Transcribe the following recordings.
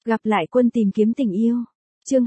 Gặp lại quân tìm kiếm tình yêu. Chương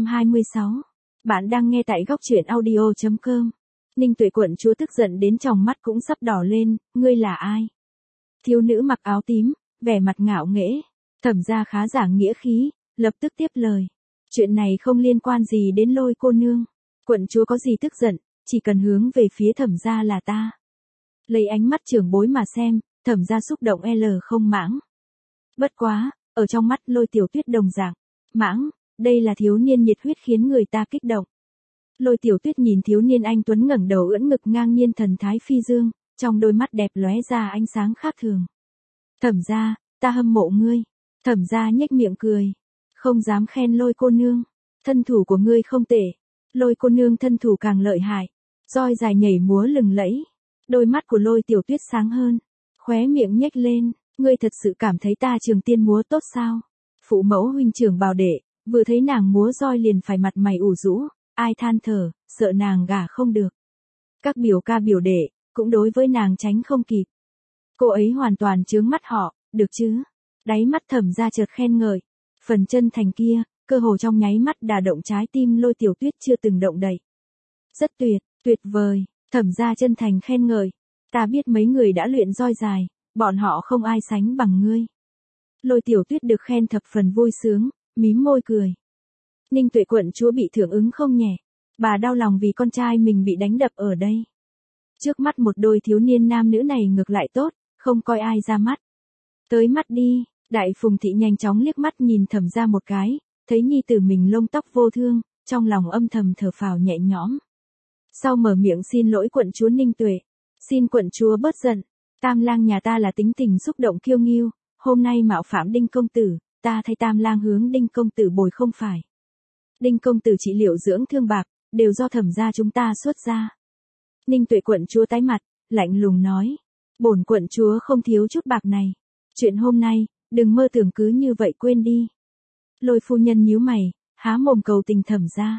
226. Bạn đang nghe tại góc truyện audio.com. Ninh Tuệ quận chúa tức giận đến tròng mắt cũng sắp đỏ lên, ngươi là ai? Thiếu nữ mặc áo tím, vẻ mặt ngạo nghễ. Thẩm gia khá giảng nghĩa khí, lập tức tiếp lời. Chuyện này không liên quan gì đến Lôi cô nương. Quận chúa có gì tức giận, chỉ cần hướng về phía thẩm gia là ta. Lấy ánh mắt trưởng bối mà xem, thẩm gia xúc động không mãng. Bất quá, ở trong mắt Lôi Tiểu Tuyết đồng dạng, mãng, đây là thiếu niên nhiệt huyết khiến người ta kích động. Lôi Tiểu Tuyết nhìn thiếu niên anh tuấn ngẩng đầu ưỡn ngực ngang nhiên thần thái phi dương, trong đôi mắt đẹp lóe ra ánh sáng khác thường. Thẩm gia, ta hâm mộ ngươi. Thẩm gia nhếch miệng cười. Không dám khen Lôi cô nương. Thân thủ của ngươi không tệ. Lôi cô nương thân thủ càng lợi hại. Roi dài nhảy múa lừng lẫy. Đôi mắt của Lôi Tiểu Tuyết sáng hơn. Khóe miệng nhếch lên. Ngươi thật sự cảm thấy ta trường tiên múa tốt sao? Phụ mẫu huynh trưởng bảo đệ, vừa thấy nàng múa roi liền phải mặt mày ủ rũ, ai than thở, sợ nàng gả không được. Các biểu ca biểu đệ, cũng đối với nàng tránh không kịp. Cô ấy hoàn toàn chướng mắt họ, được chứ? Đáy mắt thẩm gia chợt khen ngợi. Phần chân thành kia, cơ hồ trong nháy mắt đả động trái tim Lôi Tiểu Tuyết chưa từng động đậy. Rất tuyệt, tuyệt vời, thẩm gia chân thành khen ngợi. Ta biết mấy người đã luyện roi dài, bọn họ không ai sánh bằng ngươi. Lôi Tiểu Tuyết được khen thập phần vui sướng, mím môi cười. Ninh Tuệ quận chúa bị thưởng ứng không nhẹ. Bà đau lòng vì con trai mình bị đánh đập ở đây. Trước mắt một đôi thiếu niên nam nữ này ngược lại tốt, không coi ai ra mắt. Tới mắt đi, Đại Phùng Thị nhanh chóng liếc mắt nhìn thẩm gia một cái, thấy nhi tử mình lông tóc vô thương, trong lòng âm thầm thở phào nhẹ nhõm. Sau mở miệng xin lỗi quận chúa Ninh Tuệ. Xin quận chúa bớt giận. Tam lang nhà ta là tính tình xúc động kiêu nghiêu, hôm nay mạo phạm Đinh công tử, ta thay Tam lang hướng Đinh công tử bồi không phải. Đinh công tử trị liệu dưỡng thương bạc, đều do thẩm gia chúng ta xuất ra. Ninh Tuệ quận chúa tái mặt, lạnh lùng nói, bổn quận chúa không thiếu chút bạc này. Chuyện hôm nay, đừng mơ tưởng cứ như vậy quên đi. Lôi phu nhân nhíu mày, há mồm cầu tình thẩm gia.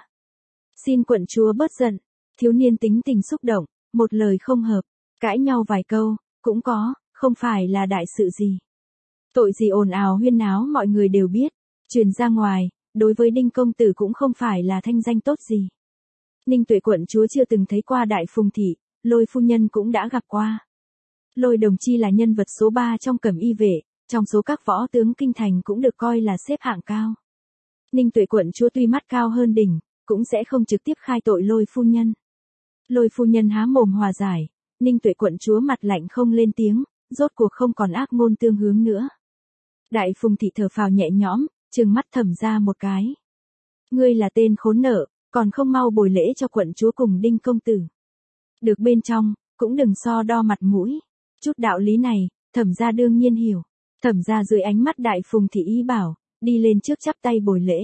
Xin quận chúa bớt giận. Thiếu niên tính tình xúc động, một lời không hợp, cãi nhau vài câu. Cũng có, không phải là đại sự gì. Tội gì ồn ào huyên náo mọi người đều biết. Truyền ra ngoài, đối với Đinh công tử cũng không phải là thanh danh tốt gì. Ninh Tuệ quận chúa chưa từng thấy qua Đại Phùng Thị, Lôi phu nhân cũng đã gặp qua. Lôi đồng chi là nhân vật số 3 trong cẩm y vệ, trong số các võ tướng kinh thành cũng được coi là xếp hạng cao. Ninh Tuệ quận chúa tuy mắt cao hơn đỉnh, cũng sẽ không trực tiếp khai tội Lôi phu nhân. Lôi phu nhân há mồm hòa giải. Ninh Tuệ quận chúa mặt lạnh không lên tiếng, rốt cuộc không còn ác ngôn tương hướng nữa. Đại Phùng Thị thở phào nhẹ nhõm, trừng mắt thẩm ra một cái. Ngươi là tên khốn nợ, còn không mau bồi lễ cho quận chúa cùng Đinh công tử. Được bên trong, cũng đừng so đo mặt mũi. Chút đạo lý này, thẩm ra đương nhiên hiểu. Thẩm ra dưới ánh mắt Đại Phùng Thị ý bảo, đi lên trước chắp tay bồi lễ.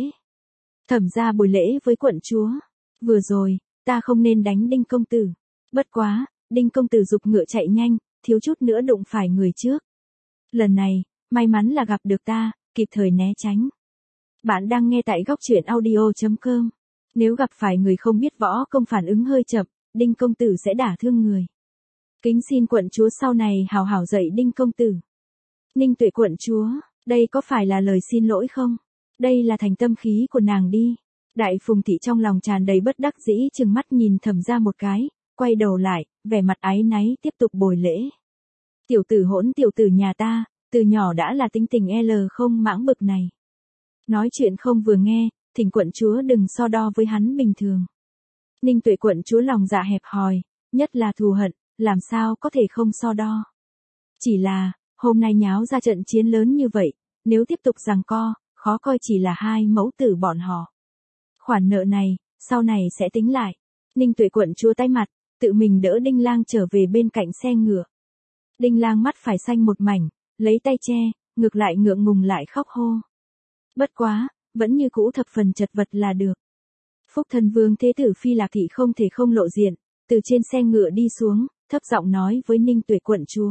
Thẩm ra bồi lễ với quận chúa. Vừa rồi, ta không nên đánh Đinh công tử. Bất quá, Đinh công tử giục ngựa chạy nhanh, thiếu chút nữa đụng phải người trước. Lần này, may mắn là gặp được ta, kịp thời né tránh. Bạn đang nghe tại góc truyện audio.com. Nếu gặp phải người không biết võ công phản ứng hơi chậm, Đinh công tử sẽ đả thương người. Kính xin quận chúa sau này hào hào dạy Đinh công tử. Ninh Tuệ quận chúa, đây có phải là lời xin lỗi không? Đây là thành tâm khí của nàng đi. Đại Phùng Thị trong lòng tràn đầy bất đắc dĩ trừng mắt nhìn thẩm ra một cái. Quay đầu lại, vẻ mặt áy náy tiếp tục bồi lễ. Tiểu tử hỗn tiểu tử nhà ta, từ nhỏ đã là tính tình không mãng bực này. Nói chuyện không vừa nghe, thỉnh quận chúa đừng so đo với hắn bình thường. Ninh Tuệ quận chúa lòng dạ hẹp hòi, nhất là thù hận, làm sao có thể không so đo. Chỉ là, hôm nay nháo ra trận chiến lớn như vậy, nếu tiếp tục giằng co, khó coi chỉ là hai mẫu tử bọn họ. Khoản nợ này, sau này sẽ tính lại. Ninh Tuệ quận chúa tay mặt. Tự mình đỡ Đinh Lang trở về bên cạnh xe ngựa. Đinh Lang mắt phải xanh một mảnh, lấy tay che, ngược lại ngượng ngùng lại khóc hô. Bất quá, vẫn như cũ thập phần chật vật là được. Phúc Thần Vương Thế tử Phi Lạc Thị không thể không lộ diện, từ trên xe ngựa đi xuống, thấp giọng nói với Ninh Tuệ quận chúa.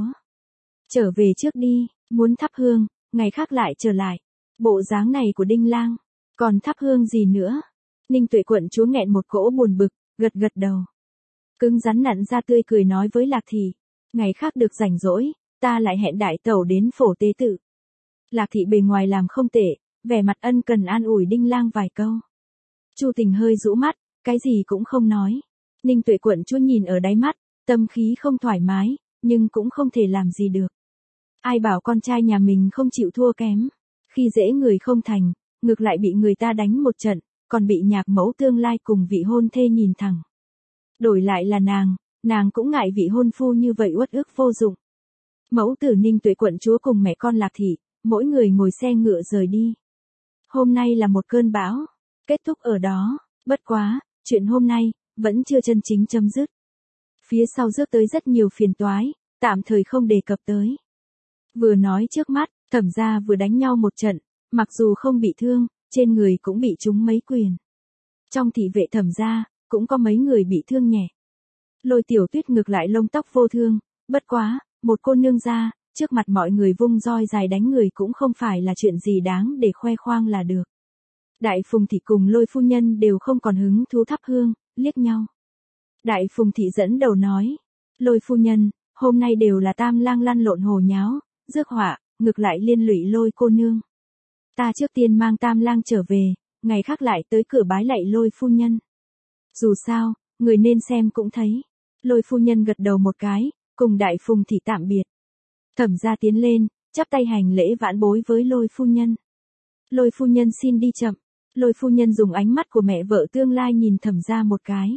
Trở về trước đi, muốn thắp hương, ngày khác lại trở lại. Bộ dáng này của Đinh Lang, còn thắp hương gì nữa? Ninh Tuệ quận chúa nghẹn một cỗ buồn bực, gật gật đầu. Cứng rắn nặn ra tươi cười nói với Lạc Thị, ngày khác được rảnh rỗi, ta lại hẹn đại tẩu đến phổ tế tự. Lạc Thị bề ngoài làm không tệ, vẻ mặt ân cần an ủi Đinh Lang vài câu. Chu Tình hơi rũ mắt, cái gì cũng không nói. Ninh Tuệ quận chúa nhìn ở đáy mắt, tâm khí không thoải mái, nhưng cũng không thể làm gì được. Ai bảo con trai nhà mình không chịu thua kém, khi dễ người không thành, ngược lại bị người ta đánh một trận, còn bị nhạc mẫu tương lai cùng vị hôn thê nhìn thẳng. Đổi lại là nàng cũng ngại vị hôn phu như vậy uất ức vô dụng. Mẫu tử Ninh Tuệ quận chúa cùng mẹ con Lạc Thị, mỗi người ngồi xe ngựa rời đi. Hôm nay là một cơn bão, kết thúc ở đó, bất quá, chuyện hôm nay, vẫn chưa chân chính chấm dứt. Phía sau rước tới rất nhiều phiền toái, tạm thời không đề cập tới. Vừa nói trước mắt, Thẩm gia vừa đánh nhau một trận, mặc dù không bị thương, trên người cũng bị trúng mấy quyền. Trong thị vệ Thẩm gia, cũng có mấy người bị thương nhẹ. Lôi Tiểu Tuyết ngược lại lông tóc vô thương, bất quá, một cô nương gia, trước mặt mọi người vung roi dài đánh người cũng không phải là chuyện gì đáng để khoe khoang là được. Đại Phùng Thị cùng Lôi phu nhân đều không còn hứng thú thắp hương, liếc nhau. Đại Phùng Thị dẫn đầu nói, Lôi phu nhân, hôm nay đều là Tam Lang lăn lộn hồ nháo, rước họa, ngược lại liên lụy Lôi cô nương. Ta trước tiên mang Tam Lang trở về, ngày khác lại tới cửa bái lạy Lôi phu nhân. Dù sao, người nên xem cũng thấy. Lôi phu nhân gật đầu một cái, cùng Đại Phùng Thị tạm biệt. Thẩm gia tiến lên, chắp tay hành lễ vãn bối với Lôi phu nhân. Lôi phu nhân xin đi chậm. Lôi phu nhân dùng ánh mắt của mẹ vợ tương lai nhìn Thẩm gia một cái.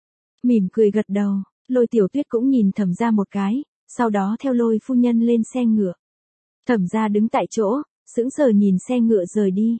Mỉm cười gật đầu, Lôi Tiểu Tuyết cũng nhìn Thẩm gia một cái, sau đó theo Lôi phu nhân lên xe ngựa. Thẩm gia đứng tại chỗ, sững sờ nhìn xe ngựa rời đi.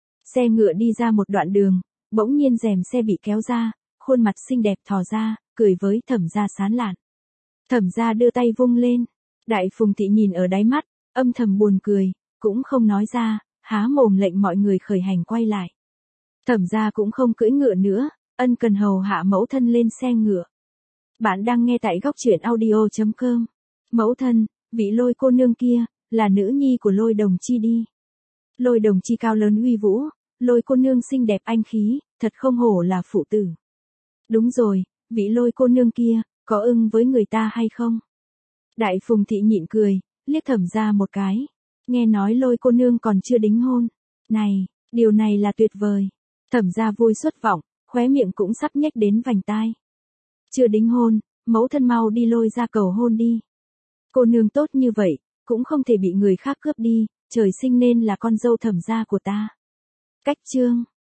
Xe ngựa đi ra một đoạn đường, bỗng nhiên rèm xe bị kéo ra, khuôn mặt xinh đẹp thò ra, cười với Thẩm gia sán lạn. Thẩm gia đưa tay vung lên, Đại Phùng Thị nhìn ở đáy mắt, âm thầm buồn cười, cũng không nói ra, há mồm lệnh mọi người khởi hành quay lại. Thẩm gia cũng không cưỡi ngựa nữa, ân cần hầu hạ mẫu thân lên xe ngựa. Bạn đang nghe tại góc truyện audio.com. Mẫu thân, vị Lôi cô nương kia, là nữ nhi của Lôi Đồng Chi đi. Lôi Đồng Chi cao lớn uy vũ, Lôi cô nương xinh đẹp anh khí, thật không hổ là phụ tử. Đúng rồi, vị Lôi cô nương kia, có ưng với người ta hay không? Đại Phùng Thị nhịn cười, liếc Thẩm gia một cái. Nghe nói Lôi cô nương còn chưa đính hôn. Này, điều này là tuyệt vời. Thẩm gia vui xuất vọng, khóe miệng cũng sắp nhếch đến vành tai. Chưa đính hôn, mẫu thân mau đi Lôi ra cầu hôn đi. Cô nương tốt như vậy, cũng không thể bị người khác cướp đi, trời sinh nên là con dâu Thẩm gia của ta. Cách chương